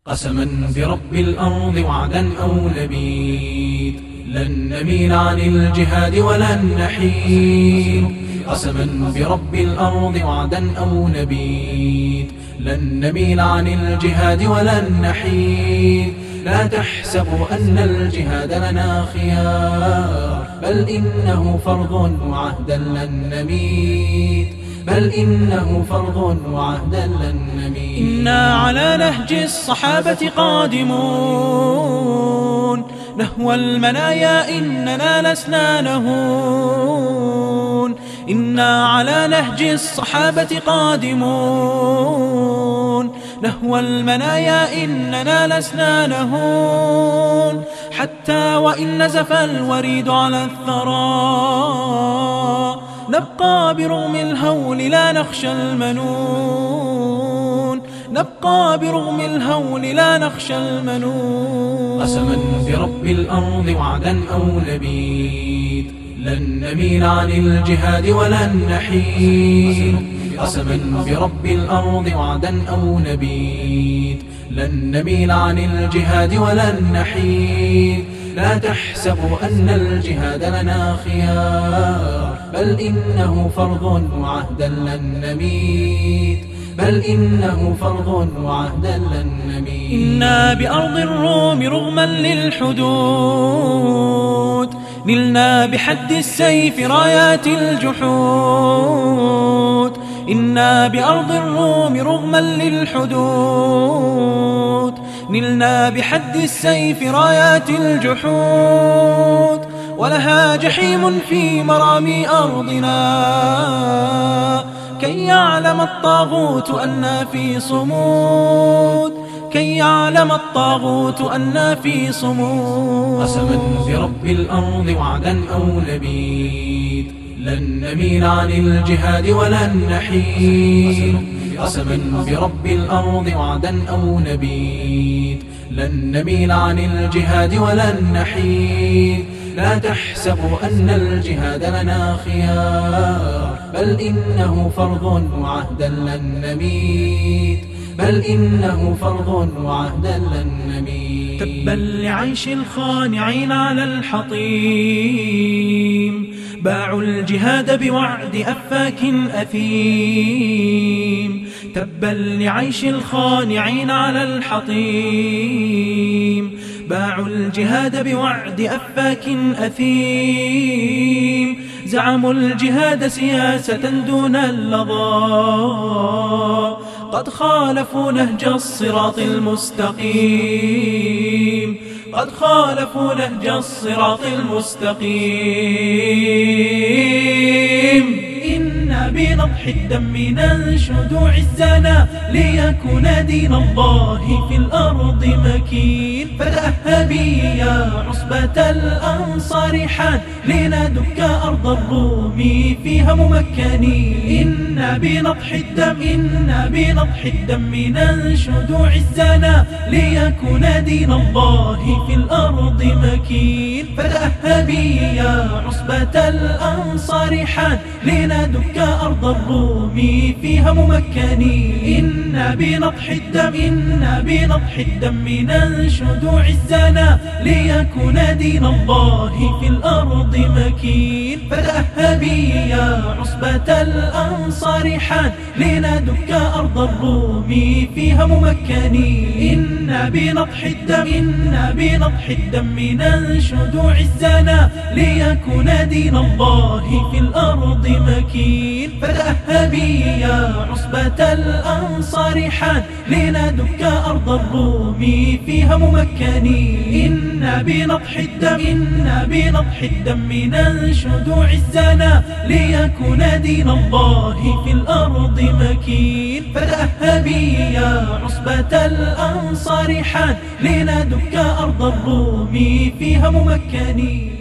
قسما برب الأرض وعدا أو نبيت لن نميل عن الجهاد ولن نحيد. قسما برب الأرض وعدا أو نبيت لن نميل عن الجهاد ولن نحيد. لا تحسبوا أن الجهاد لنا خيار، بل إنه فرض وعهدا لن نميت، بل إنه فرض وعهدا لن نميت. إنا على نهج الصحابة قادمون، نهوى المنايا إننا لسنا نهون. إنا على نهج الصحابة قادمون، نهوى المنايا إننا لسنا نهون. حتى وإن نزف الوريد على الثرى، نبقى برغم الهول لا نخشى المنون، نبقى برغم الهول لا نخشى المنون. قسما برب الأرض وعدا أو نبيت لن نميل عن الجهاد ولن نحيد. قسما برب الأرض وعدا أو نبيت لن نميل عن الجهاد ولن نحيد. لا تحسبوا أن الجهاد لنا خيار، بل إنه فرض وعهدا لن نميت، بل إنه فرض وعهدا لن نميت. إنا بأرض الروم رغما للحدود، نلنا بحد السيف رايات الجحود. إنا بأرض الروم رغما للحدود، نلنا بحد السيف رايات الجحود. ولها جحيم في مرامي أرضنا، كي يعلم الطاغوت أنا في صمود، كي يعلم الطاغوت أنا في صمود. قسما برب الأرض وعدا أو نبيت لن نميل عن الجهاد ولن نحيد. قسما برب الأرض وعدا أو نبيت لن نميل عن الجهاد ولن نحيد. لا تحسبوا أن الجهاد لنا خيار، بل إنه فرض وعهدا لن نميت، بل إنه فرض وعهدا لن نميت. تبا لعيش الخانعين على الحطيم، باعوا الجهاد بوعد أفاك أثيم. تبا لعيش الخانعين على الحطيم، باعوا الجهاد بوعد أفاك أثيم. زعموا الجهاد سياسة دون اللظى، قد خالفوا نهج الصراط المستقيم، قد خالفوا نهج الصراط المستقيم. إنا بنضح الدم ننشد عزنا، ليكون دين الله في الأرض مكين. فتأهبي يا عصبة الأنصار حان، لندك أرض الروم فيها ممكنين. إنا بنضح الدم، إنا بنضح الدم ننشد عزنا، ليكون دين الله في الأرض مكين. فتأهبي يا عصبة الأنصار حان، لندك أرض الروم فيها ممكنين. إنا بنضح الدم، إنا بنضح الدم ننشد عزنا، ليكون دين الله في الأرض مكين. فتأهبي يا عصبة الأنصار حان، لندك أرض الروم فيها ممكنين. إنا بنضح الدم، إنا بنضح الدم ننشد عزنا، ليكون دين الله في الأرض مكين. فتأهبي يا عصبة الأنصار حان، لندك أرض الروم فيها ممكنين. إنا بنضح الدم، إنا بنضح الدم ننشد عزنا، ليكون دين الله في الأرض مكين. فتأهبي يا عصبة الأنصار حان، لندك أرض الروم فيها ممكنين.